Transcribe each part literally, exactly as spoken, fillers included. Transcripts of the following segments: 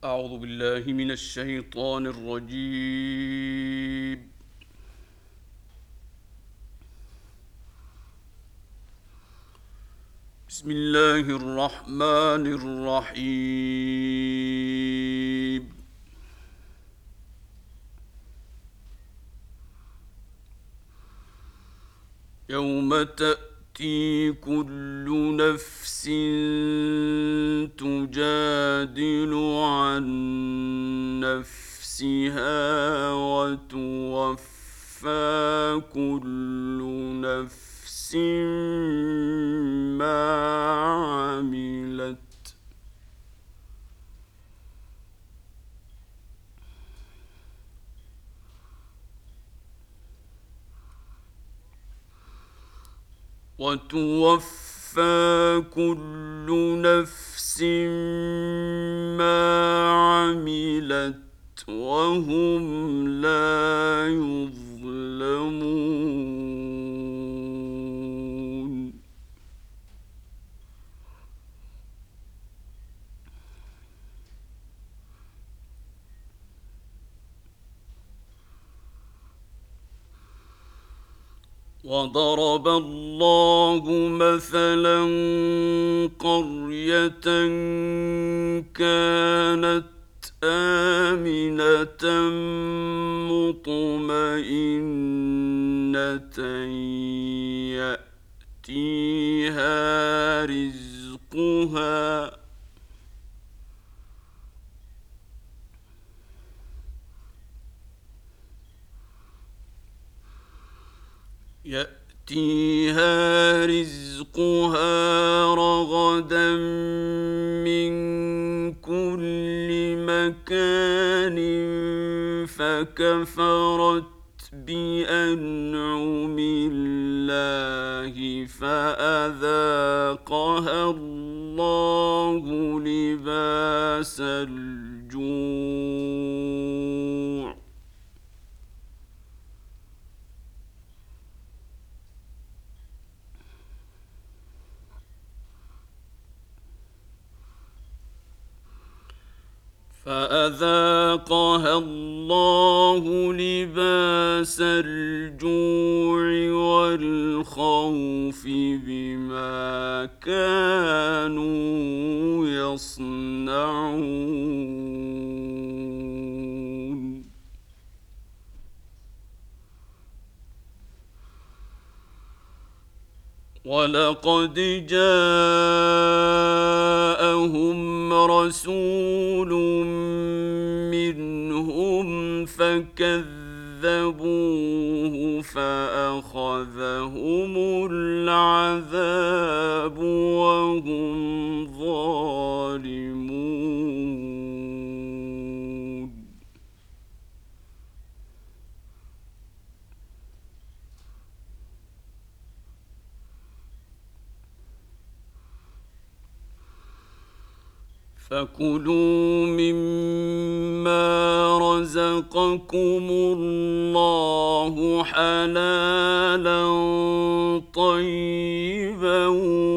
أعوذ بالله من الشيطان الرجيم. بسم الله الرحمن الرحيم. يوم تأتي كل نفس تجادل عن نفسها وتوفى كل نفس ما عملت وتوفى كل نفس ما عملت وهم لا يظلمون. وضرب الله مثلا قرية كانت آمنة مطمئنة يأتيها رزقها يأتيها رزقها رغدا من كل مكان فكفرت بأنعم الله فأذاقها الله لباس الجوع فأذاقها الله لباس الجوع والخوف بما كانوا يصنعون. ولقد جاءهم رسول منهم فكذبوه فأخذهم العذاب وهم ظالمون. فكلوا مما رزقكم الله حلالا طيبا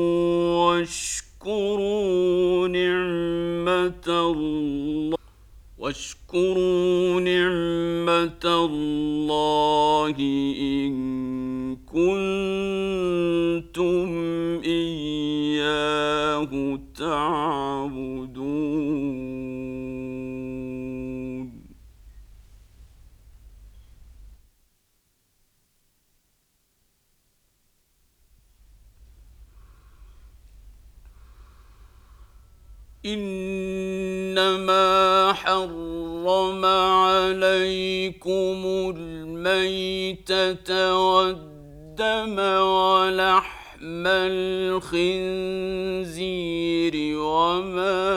واشكروا نعمة الله واشكروا نعمة الله إن كنتم إياه تعبدون. إنما حرم عليكم الميتة والدم ولحم الخنزير وما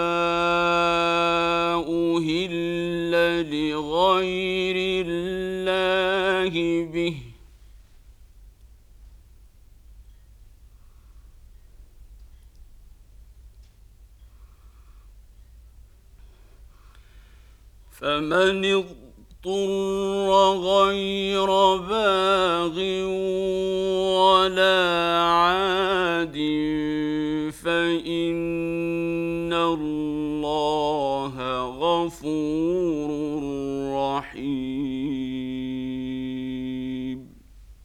أهل لغير الله به فمن اضطر غير باغ ولا عاد فإن الله غفور رحيم.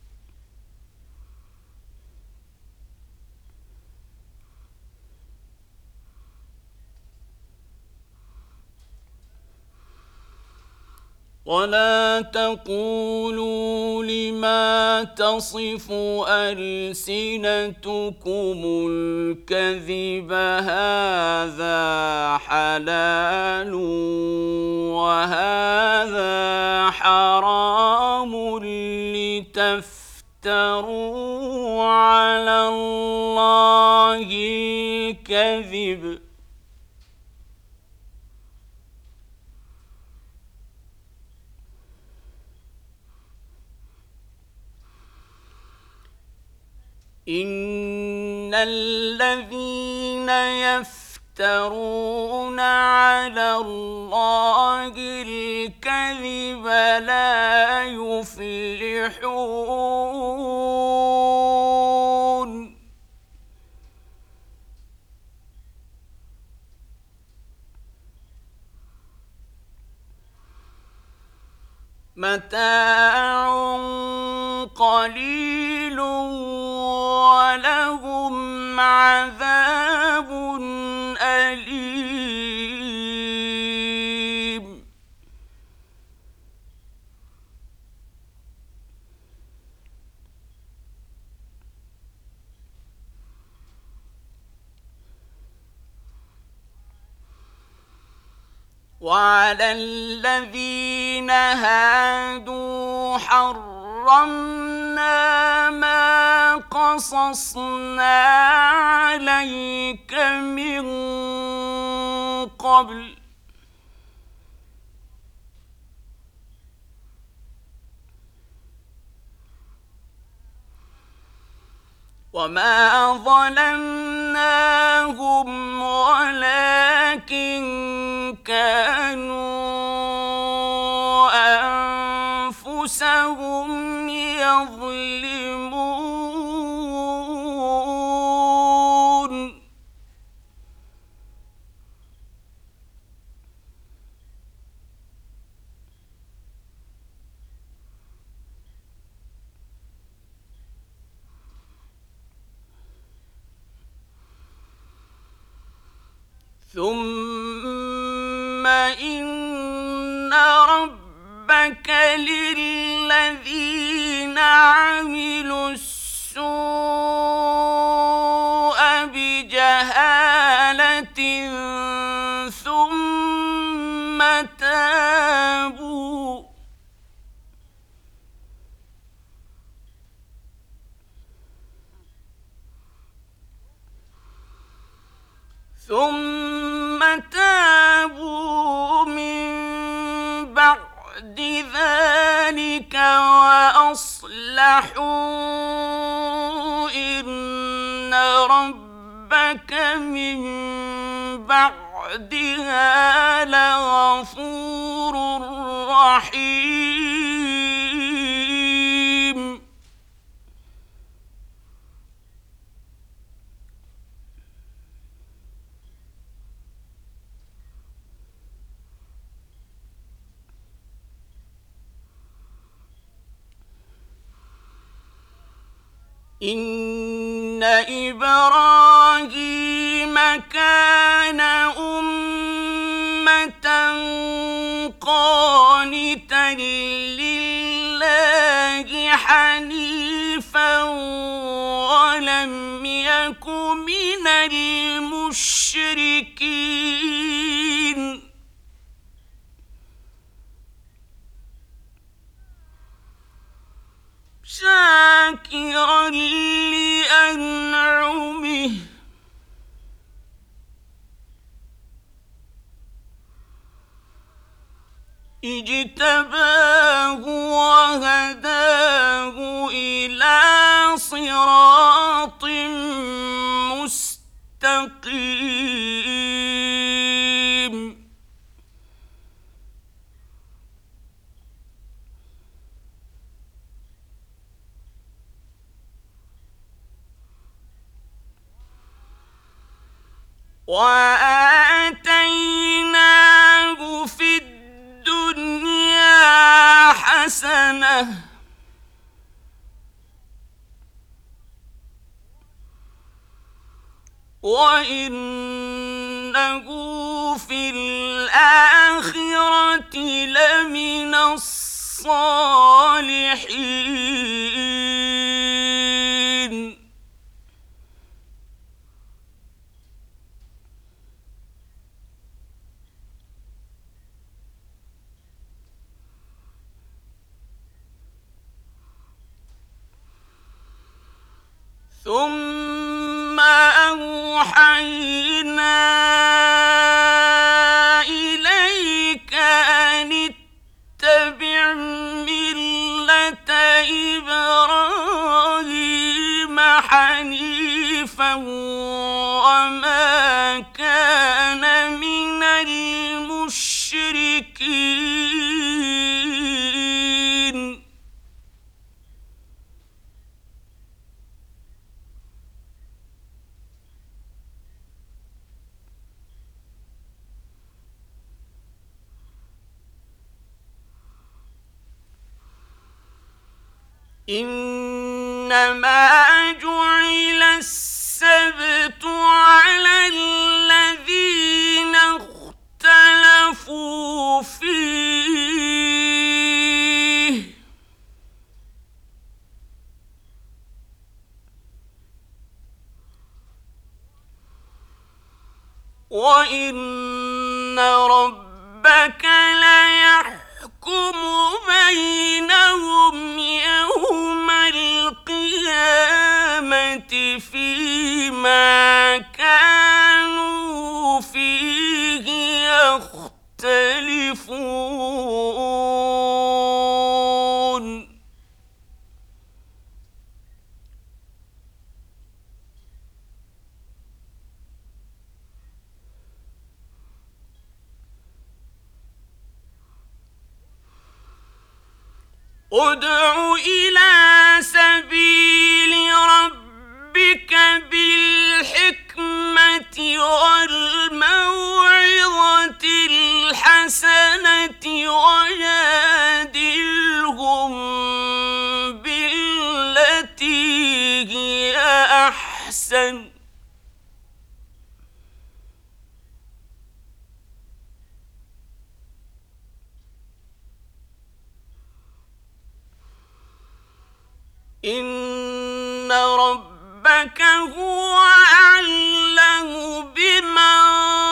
ولا تقولوا لما تصف ألسنتكم الكذب هذا حلال وهذا حرام لتفتروا على الله الكذب إن الذين يفترون على الله الكذب لا يفلحون. متاع قليل ولهم عذاب أليم. وعلى الذين هادوا حرمنا ما قصصنا عليك من قبل وما ظلمناهم ولكن كانوا أنفسهم يظلمون. ثم إن ربك للذين عملوا السوء بجهالة ثم تابوا ثم تابوا من بعد ذلك وأصلحوا إن ربك من بعدها لغفور رحيم. إن إبراهيم كان أمة قانتا لله حنيفا ولم يك من المشركين. شاكرا لأنعمه اجتباه وهداه إلى صراط مستقيم. وآتيناه في وإنه في الآخرة لمن الصالحين. ثم أوحينا إليك أن اتبع ملة إبراهيم حنيفا وما كان من المشركين. إنما جعل السبت على الذين اختلفوا فيه وإن ربك ليحكم بينهم يوم القيامة فيما كانوا فيه يختلفون. ادع إلى سبيل ربك بالحكمة والموعظة الحسنة وجادلهم بالتي هي أحسن إن ربك هو أعلم بمن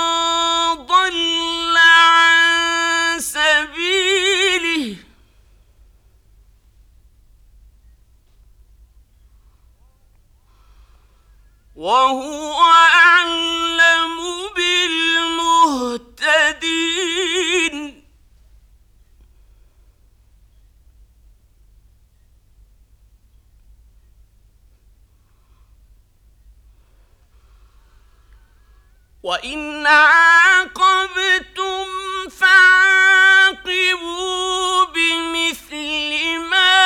ضل عن سبيله وهو أعلم بالمهتدين. وإن عاقبتم فعاقبوا بمثل ما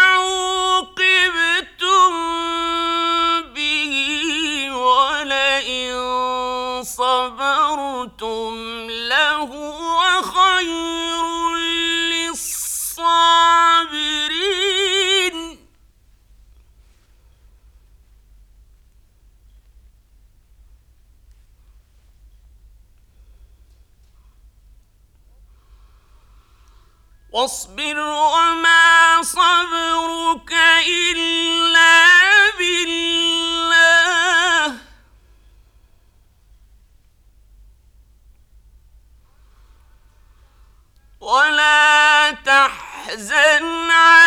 عوقبتم به ولئن صبرتم لهو خير للصابرين. واصبر وما صبرك إلا بالله ولا تحزن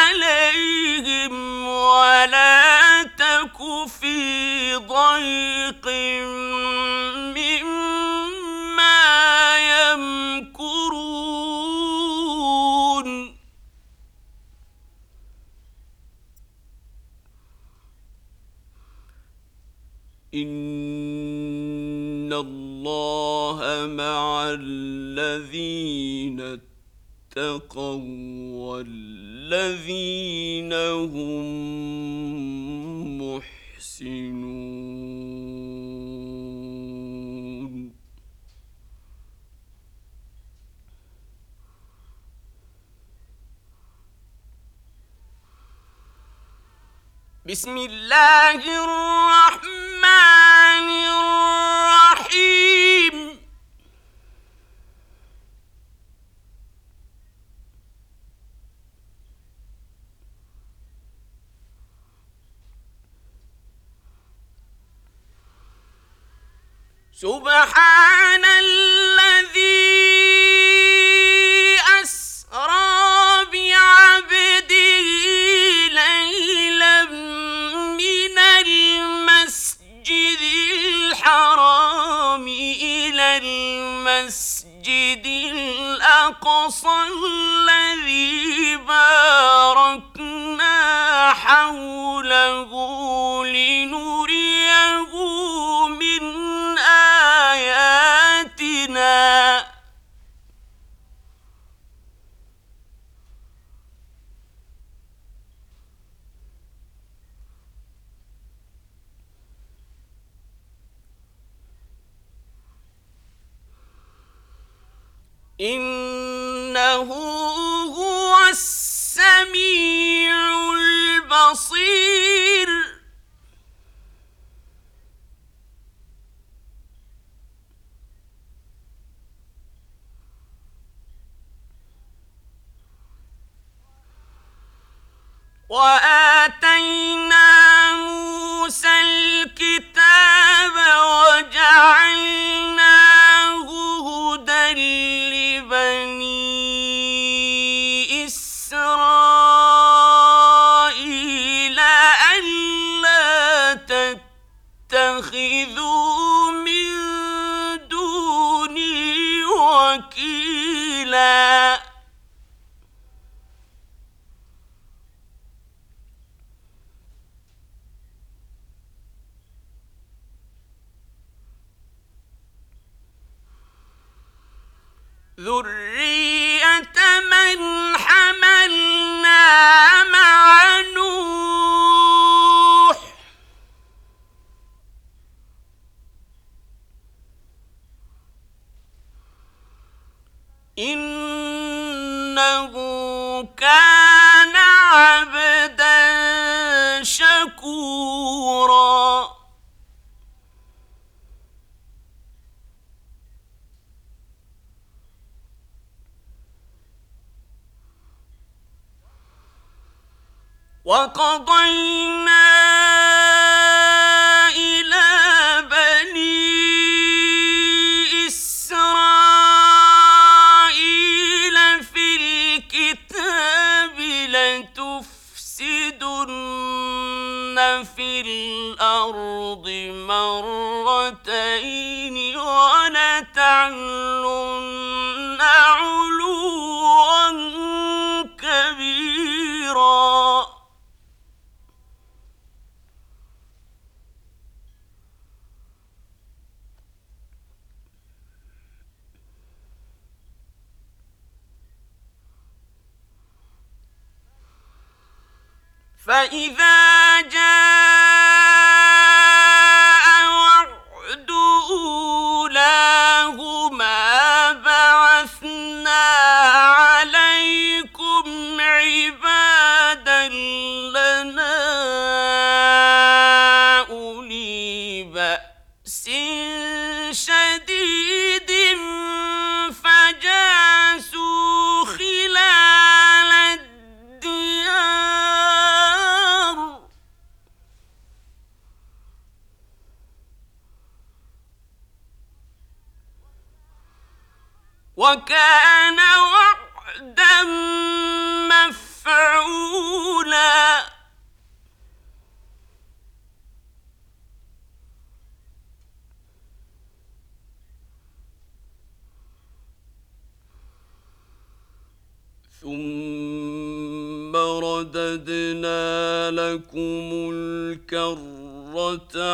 عليهم ولا تك في ضيق مما يمكرون. إن الله مع الذين اتقوا والذين هم محسنون. بسم الله الرحمن الرحيم سبحان الذي أسرى بعبده ليلا من المسجد الحرام إلى المسجد الأقصى الذي باركنا حوله لنريه من آياتنا إنه هو السميع البصير وآتينا موسى الكتاب وجعلناه هدى لبني إسرائيل ألا تتخذوا من دوني وكيلا ذرية من حملنا مع نوح إنه كان عبدا شكورا وقضينا إلى بني إسرائيل في الكتاب لتفسدن في الأرض مرتين ولتعلن علوا كبيرا فإذا جاء وعد أولاهما بعثنا عليكم عبادا لنا أولي بأس شديد فجاسوا خلال الديار وكان وعدا مفعولا ثم رددنا لكم الكرة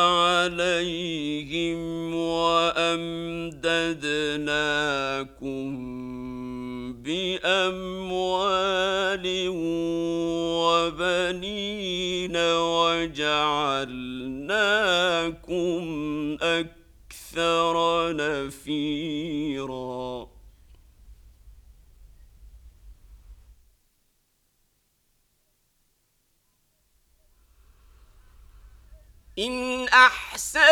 عليهم وأمددناكم بأموال وبنين وجعلناكم أكثر نفيرا إن أحسنتم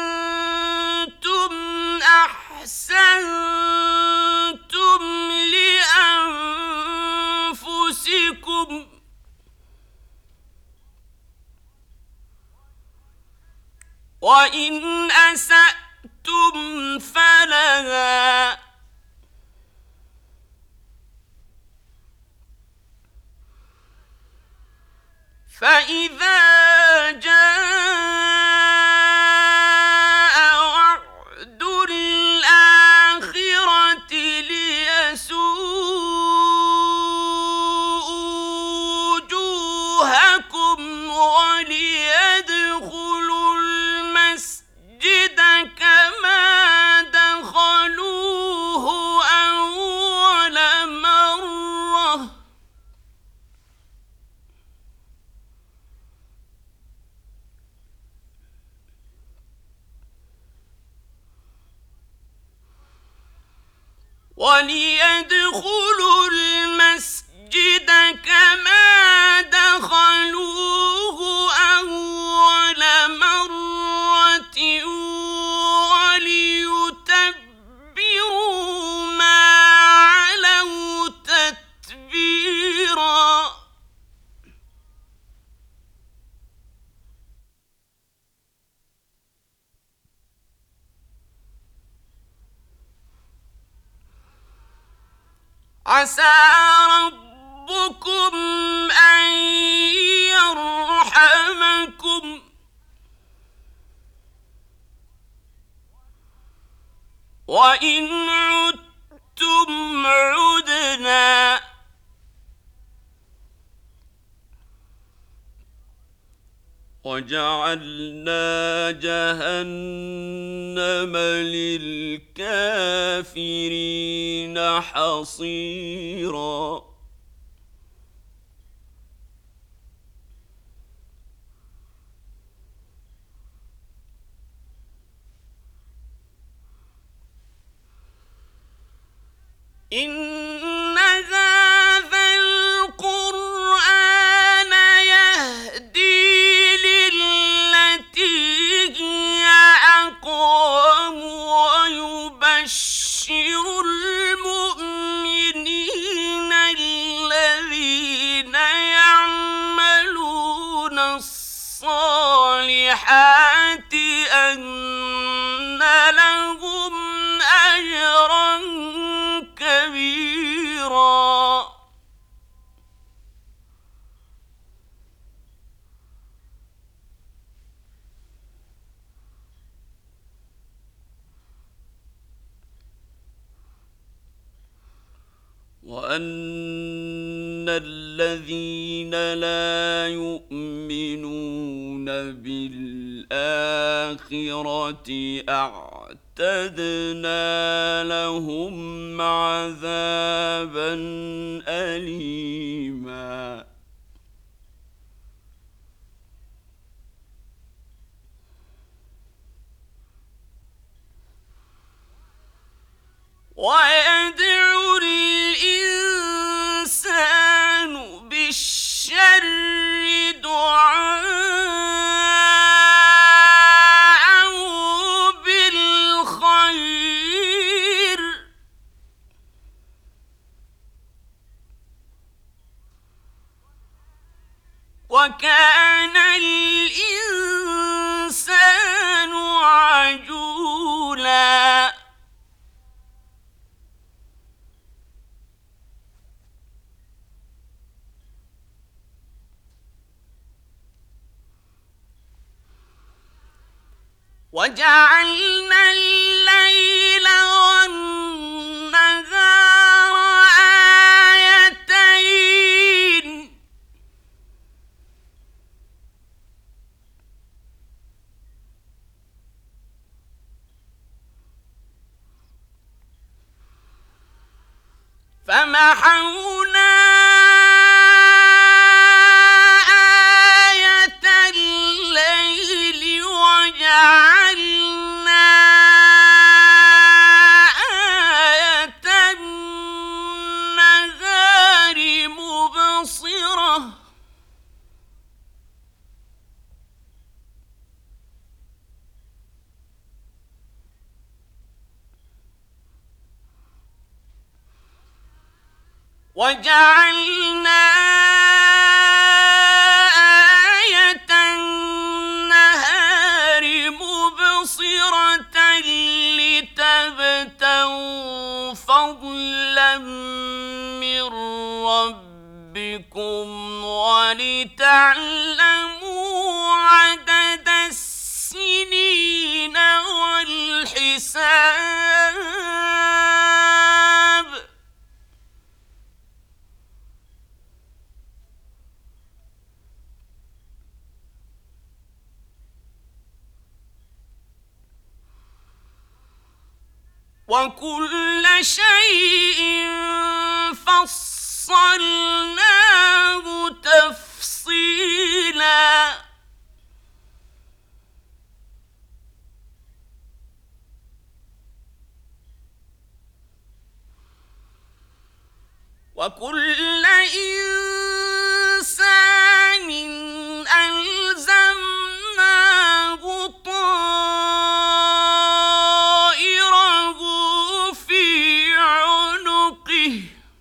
أحسنتم لأنفسكم وإن أسأتم فلها فإذا جاء وعد الآخرة ليسوءوا وجوهكم وليدخلوا المسجد كما دخلوه أول مرة وليدخلوا المسجد كما دخلوه أول مرة وليتبروا ما علوا تتبيرا. عسى ربكم أن يرحمكم وإن عدتم عدنا وجعلنا جهنم للكافرين حصيرا. إن هذا القرآن يهدي للتي هي أقوم ويبشر المؤمنين الذين يعملون الصالحات أن لهم أجرا كبيرا. وأن الذين لا يؤمنون بالآخرة أعتدنا لهم عذابا أليما. ويدعو الإنسان بالشر دعاءه بالخير وكان الإنسان عجولا. وجعلنا الليل والنهار آيتين فمحونا آية الليل وجعلنا آية النهار مبصرة وجعلنا آية النهار مبصرة فضلا من ربكم ولتعلموا عدد السنين والحساب وكل شيء فصلناه تفصيلا وكل إنسان ألزمناه طائره في عنقه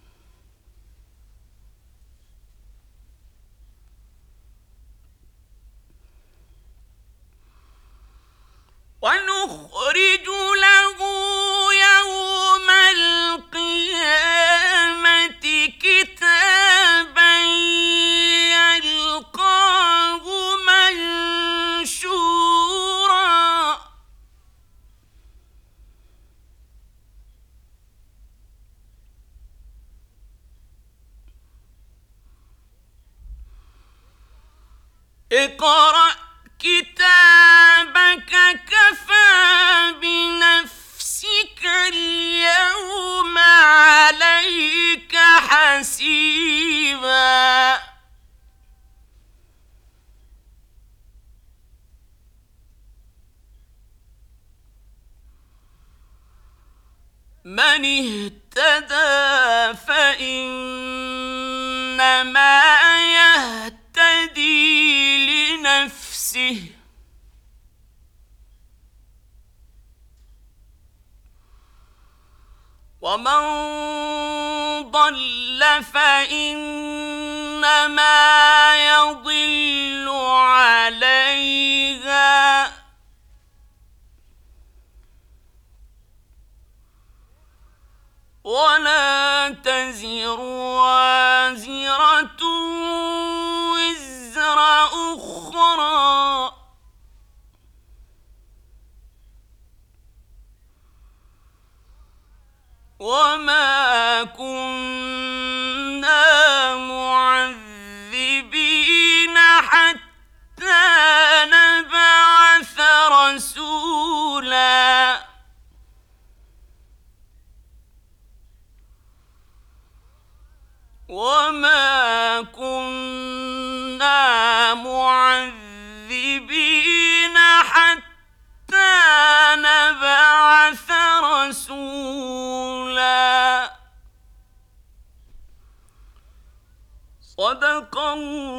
ونخرج له يوم القيامة كتابا يلقاه منشورا اقرأ كتابك كفى بنفسك اليوم عليك حسيبا من اهتدى فإنما يهتدي لنفسه ومن ضل فإنما يضل عليها ولا تزر وازرة وزر أخرى وما كنا معذبين حتى نبعث رسولا وما كنا معذبين حتى نبعث رسولا صدق الله